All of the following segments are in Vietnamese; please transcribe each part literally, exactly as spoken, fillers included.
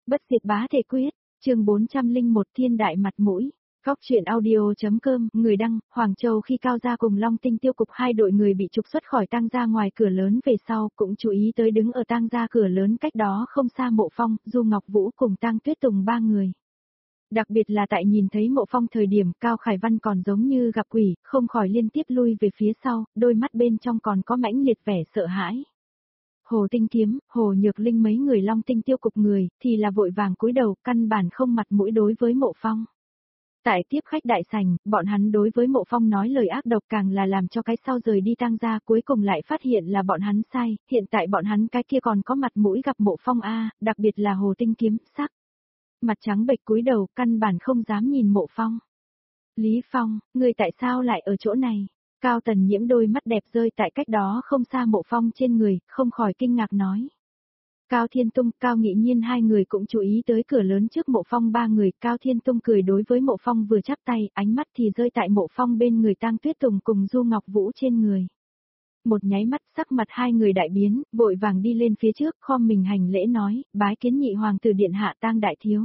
Bất diệt bá thể quyết, chương bốn trăm lẻ một thiên đại mặt mũi. Góc truyện audio.com, người đăng, Hoàng Châu khi Cao Gia cùng Long Tinh tiêu cục hai đội người bị trục xuất khỏi tang gia ngoài cửa lớn về sau, cũng chú ý tới đứng ở tang gia cửa lớn cách đó không xa Mộ Phong, Du Ngọc Vũ cùng Tang Tuyết Tùng ba người. Đặc biệt là tại nhìn thấy Mộ Phong thời điểm Cao Khải Văn còn giống như gặp quỷ, không khỏi liên tiếp lui về phía sau, đôi mắt bên trong còn có mãnh liệt vẻ sợ hãi. Hồ Tinh Kiếm, Hồ Nhược Linh mấy người Long Tinh tiêu cục người, thì là vội vàng cúi đầu, căn bản không mặt mũi đối với Mộ Phong. Tại tiếp khách đại sảnh, bọn hắn đối với Mộ Phong nói lời ác độc càng là làm cho cái sau rời đi tang gia, cuối cùng lại phát hiện là bọn hắn sai, hiện tại bọn hắn cái kia còn có mặt mũi gặp Mộ Phong a, đặc biệt là Hồ Tinh Kiếm, sắc mặt trắng bệch cúi đầu, căn bản không dám nhìn Mộ Phong. Lý Phong, ngươi tại sao lại ở chỗ này? Cao Tần Nhiễm đôi mắt đẹp rơi tại cách đó không xa Mộ Phong trên người, không khỏi kinh ngạc nói. Cao Thiên Tung, Cao Nghị Nhiên hai người cũng chú ý tới cửa lớn trước Mộ Phong ba người, Cao Thiên Tung cười đối với Mộ Phong vừa chắp tay, ánh mắt thì rơi tại Mộ Phong bên người Tang Tuyết Tùng cùng Du Ngọc Vũ trên người. Một nháy mắt sắc mặt hai người đại biến, vội vàng đi lên phía trước, khom mình hành lễ nói, bái kiến nhị hoàng tử điện hạ Tang đại thiếu.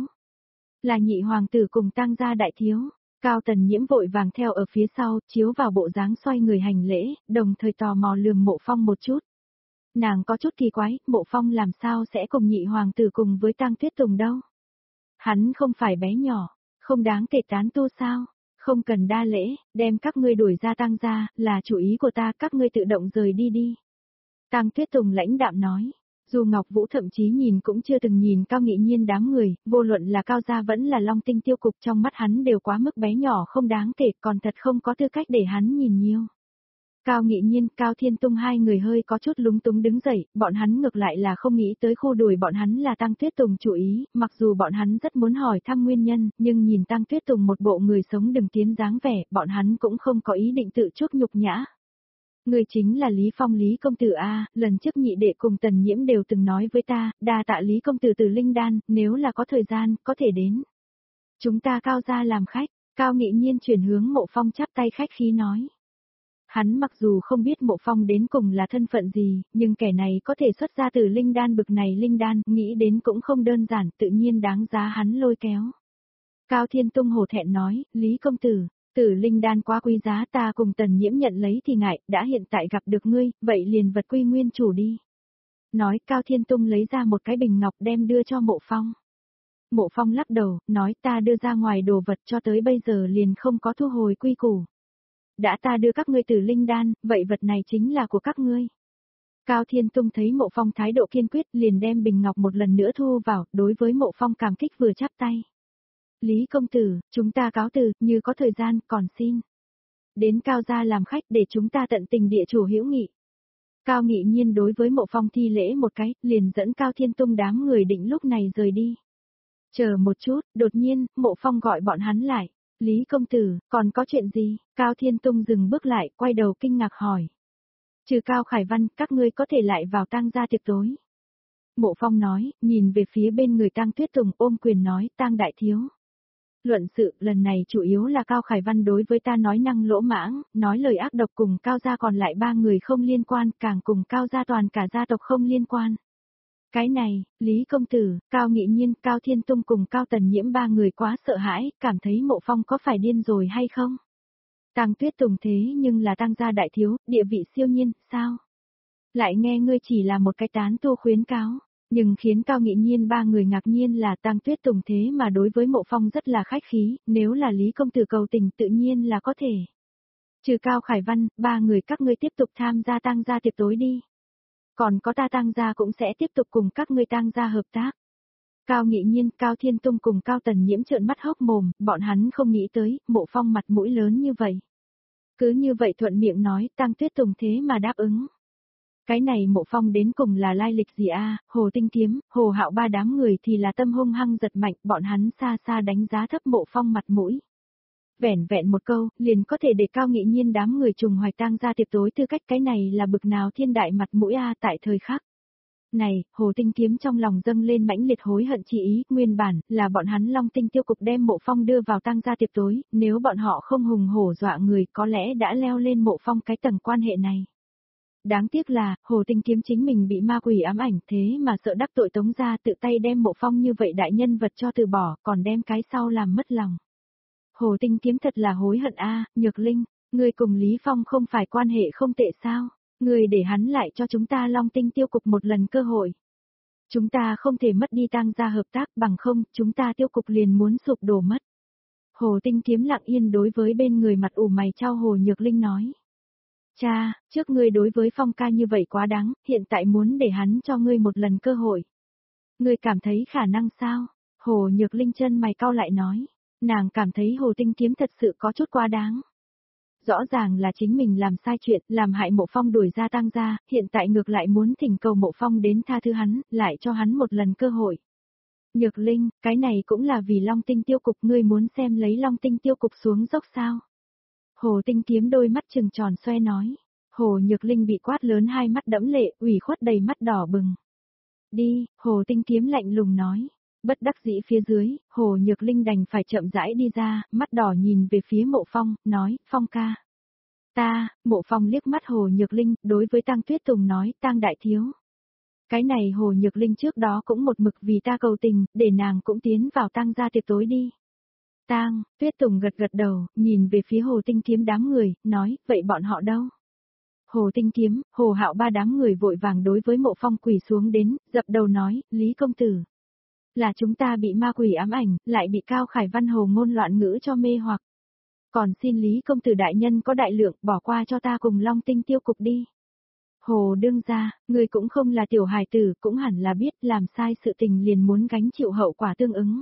Là nhị hoàng tử cùng Tang gia đại thiếu. Cao Tần Nhiễm vội vàng theo ở phía sau, chiếu vào bộ dáng xoay người hành lễ, đồng thời tò mò lườm Mộ Phong một chút. Nàng có chút kỳ quái, Mộ Phong làm sao sẽ cùng nhị hoàng tử cùng với Tang Tuyết Tùng đâu? Hắn không phải bé nhỏ, không đáng kể tán tu sao? Không cần đa lễ, đem các ngươi đuổi ra Tang gia, là chủ ý của ta, các ngươi tự động rời đi đi. Tang Tuyết Tùng lãnh đạm nói. Dù Ngọc Vũ thậm chí nhìn cũng chưa từng nhìn Cao Nghị Nhiên đám người, vô luận là Cao gia vẫn là Long Tinh tiêu cục, trong mắt hắn đều quá mức bé nhỏ không đáng kể, còn thật không có tư cách để hắn nhìn nhiều. Cao Nghị Nhiên, Cao Thiên Tung hai người hơi có chút lúng túng đứng dậy, bọn hắn ngược lại là không nghĩ tới khu đuổi bọn hắn là Tang Tuyết Tùng chủ ý, mặc dù bọn hắn rất muốn hỏi thăm nguyên nhân, nhưng nhìn Tang Tuyết Tùng một bộ người sống đừng tiến dáng vẻ, bọn hắn cũng không có ý định tự chuốc nhục nhã. Người chính là Lý Phong Lý công tử a, lần trước nhị đệ cùng Tần Nhiễm đều từng nói với ta, đa tạ Lý công tử từ Linh Đan, nếu là có thời gian, có thể đến. Chúng ta Cao gia làm khách, Cao Nghị Nhiên chuyển hướng Mộ Phong chắp tay khách khí nói. Hắn mặc dù không biết Mộ Phong đến cùng là thân phận gì, nhưng kẻ này có thể xuất ra từ Linh Đan bực này Linh Đan, nghĩ đến cũng không đơn giản, tự nhiên đáng giá hắn lôi kéo. Cao Thiên Tung hổ thẹn nói, Lý công tử, tử Linh Đan quá quý giá, ta cùng Tần Nhiễm nhận lấy thì ngại, đã hiện tại gặp được ngươi, vậy liền vật quy nguyên chủ đi. Nói Cao Thiên Tung lấy ra một cái bình ngọc đem đưa cho Mộ Phong. Mộ Phong lắc đầu, nói ta đưa ra ngoài đồ vật cho tới bây giờ liền không có thu hồi quy củ. Đã ta đưa các ngươi tử Linh Đan, vậy vật này chính là của các ngươi. Cao Thiên Tung thấy Mộ Phong thái độ kiên quyết liền đem bình ngọc một lần nữa thu vào, đối với Mộ Phong cảm kích vừa chắp tay. Lý công tử, chúng ta cáo từ, như có thời gian, còn xin. Đến Cao gia làm khách để chúng ta tận tình địa chủ hữu nghị. Cao Nghị Nhiên đối với Mộ Phong thi lễ một cái, liền dẫn Cao Thiên Tung đám người định lúc này rời đi. Chờ một chút, đột nhiên, Mộ Phong gọi bọn hắn lại. Lý công tử, còn có chuyện gì? Cao Thiên Tung dừng bước lại, quay đầu kinh ngạc hỏi. Trừ Cao Khải Văn, các ngươi có thể lại vào tang gia tiệc tối. Mộ Phong nói, nhìn về phía bên người Tang Tuyết Tùng ôm quyền nói, Tang đại thiếu. Luận sự, lần này chủ yếu là Cao Khải Văn đối với ta nói năng lỗ mãng, nói lời ác độc cùng Cao gia còn lại ba người không liên quan, càng cùng Cao gia toàn cả gia tộc không liên quan. Cái này, Lý công tử, Cao Nghị Nhiên, Cao Thiên Tung cùng Cao Tần Nhiễm ba người quá sợ hãi, cảm thấy Mộ Phong có phải điên rồi hay không? Tang Tuyết Tùng thế nhưng là Tang gia đại thiếu, địa vị siêu nhiên, sao? Lại nghe ngươi chỉ là một cái tán tu khuyến cáo, nhưng khiến Cao Nghị Nhiên ba người ngạc nhiên là Tang Tuyết Tùng thế mà đối với Mộ Phong rất là khách khí, nếu là Lý công tử cầu tình tự nhiên là có thể. Trừ Cao Khải Văn, ba người các ngươi tiếp tục tham gia tang gia tiệc tối đi. Còn có ta tang gia cũng sẽ tiếp tục cùng các ngươi tang gia hợp tác. Cao Nghị Nhiên, Cao Thiên Tung cùng Cao Tần Nhiễm trợn mắt hốc mồm, bọn hắn không nghĩ tới, Mộ Phong mặt mũi lớn như vậy. Cứ như vậy thuận miệng nói, Tang Tuyết Tùng thế mà đáp ứng. Cái này Mộ Phong đến cùng là lai lịch gì a? Hồ Tinh Kiếm, Hồ Hạo ba đám người thì là tâm hung hăng giật mạnh, bọn hắn xa xa đánh giá thấp Mộ Phong mặt mũi. Vẻn vẹn một câu, liền có thể để Cao Nghị Nhiên đám người trùng hoạch tang gia tiệc tối, tư cách cái này là bực nào thiên đại mặt mũi a tại thời khắc. Này, Hồ Tinh Kiếm trong lòng dâng lên mãnh liệt hối hận chi ý, nguyên bản là bọn hắn Long Tinh tiêu cục đem Mộ Phong đưa vào tang gia tiệc tối, nếu bọn họ không hùng hổ dọa người có lẽ đã leo lên Mộ Phong cái tầng quan hệ này. Đáng tiếc là, Hồ Tinh Kiếm chính mình bị ma quỷ ám ảnh thế mà sợ đắc tội Tống gia tự tay đem Mộ Phong như vậy đại nhân vật cho từ bỏ, còn đem cái sau làm mất lòng. Hồ Tinh Kiếm thật là hối hận a, Nhược Linh, ngươi cùng Lý Phong không phải quan hệ không tệ sao? Ngươi để hắn lại cho chúng ta Long Tinh tiêu cục một lần cơ hội. Chúng ta không thể mất đi Tang gia hợp tác, bằng không, chúng ta tiêu cục liền muốn sụp đổ mất. Hồ Tinh Kiếm lặng yên đối với bên người mặt ủ mày chau Hồ Nhược Linh nói. Cha, trước ngươi đối với Phong ca như vậy quá đáng, hiện tại muốn để hắn cho ngươi một lần cơ hội. Ngươi cảm thấy khả năng sao? Hồ Nhược Linh chân mày cau lại nói. Nàng cảm thấy Hồ Tinh Kiếm thật sự có chút quá đáng. Rõ ràng là chính mình làm sai chuyện, làm hại Mộ Phong đuổi ra Tang gia, hiện tại ngược lại muốn thỉnh cầu Mộ Phong đến tha thứ hắn, lại cho hắn một lần cơ hội. Nhược Linh, cái này cũng là vì Long Tinh tiêu cục, ngươi muốn xem lấy Long Tinh tiêu cục xuống dốc sao? Hồ Tinh Kiếm đôi mắt trừng tròn xoe nói. Hồ Nhược Linh bị quát lớn hai mắt đẫm lệ, ủy khuất đầy mắt đỏ bừng. Đi, Hồ Tinh Kiếm lạnh lùng nói. Bất đắc dĩ phía dưới, Hồ Nhược Linh đành phải chậm rãi đi ra, mắt đỏ nhìn về phía Mộ Phong, nói, Phong ca. Ta, Mộ Phong liếc mắt Hồ Nhược Linh, đối với Tang Tuyết Tùng nói, Tang đại thiếu. Cái này Hồ Nhược Linh trước đó cũng một mực vì ta cầu tình, để nàng cũng tiến vào Tang gia tiệc tối đi. Tang, Tuyết Tùng gật gật đầu, nhìn về phía Hồ Tinh Kiếm đám người, nói, vậy bọn họ đâu? Hồ Tinh Kiếm, Hồ Hạo ba đám người vội vàng đối với Mộ Phong quỳ xuống đến, dập đầu nói, Lý công tử. Là chúng ta bị ma quỷ ám ảnh, lại bị Cao Khải Văn hồ ngôn loạn ngữ cho mê hoặc. Còn xin Lý công tử đại nhân có đại lượng, bỏ qua cho ta cùng Long Tinh tiêu cục đi. Hồ đương gia, người cũng không là tiểu hài tử, cũng hẳn là biết làm sai sự tình liền muốn gánh chịu hậu quả tương ứng.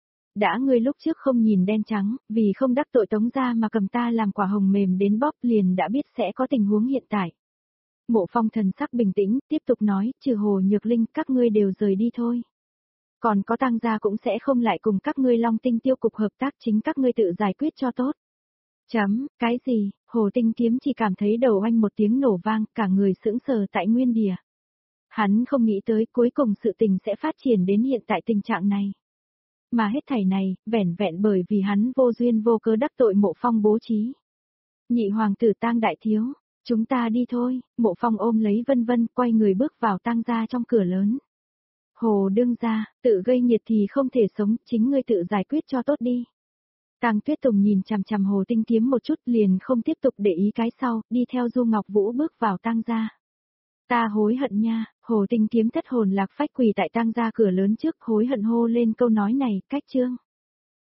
Đã ngươi lúc trước không nhìn đen trắng, vì không đắc tội Tống gia mà cầm ta làm quả hồng mềm đến bóp liền đã biết sẽ có tình huống hiện tại. Mộ Phong thần sắc bình tĩnh, tiếp tục nói, trừ Hồ Nhược Linh, các ngươi đều rời đi thôi. Còn có Tang gia cũng sẽ không lại cùng các ngươi Long Tinh tiêu cục hợp tác, chính các ngươi tự giải quyết cho tốt. Chấm, cái gì? Hồ Tinh Kiếm chỉ cảm thấy đầu oanh một tiếng nổ vang, cả người sững sờ tại nguyên địa. Hắn không nghĩ tới cuối cùng sự tình sẽ phát triển đến hiện tại tình trạng này. Mà hết thảy này, vẻn vẹn bởi vì hắn vô duyên vô cớ đắc tội Mộ Phong bố trí. Nhị hoàng tử Tang đại thiếu, chúng ta đi thôi, Mộ Phong ôm lấy Vân Vân, quay người bước vào Tang gia trong cửa lớn. Hồ đương gia, tự gây nhiệt thì không thể sống, chính ngươi tự giải quyết cho tốt đi. Tang Tuyết Tùng nhìn chằm chằm Hồ Tinh Kiếm một chút liền không tiếp tục để ý cái sau, đi theo Du Ngọc Vũ bước vào Tang gia. Ta hối hận nha, Hồ Tinh Kiếm thất hồn lạc phách quỳ tại Tang gia cửa lớn trước, hối hận hô lên câu nói này, cách chương.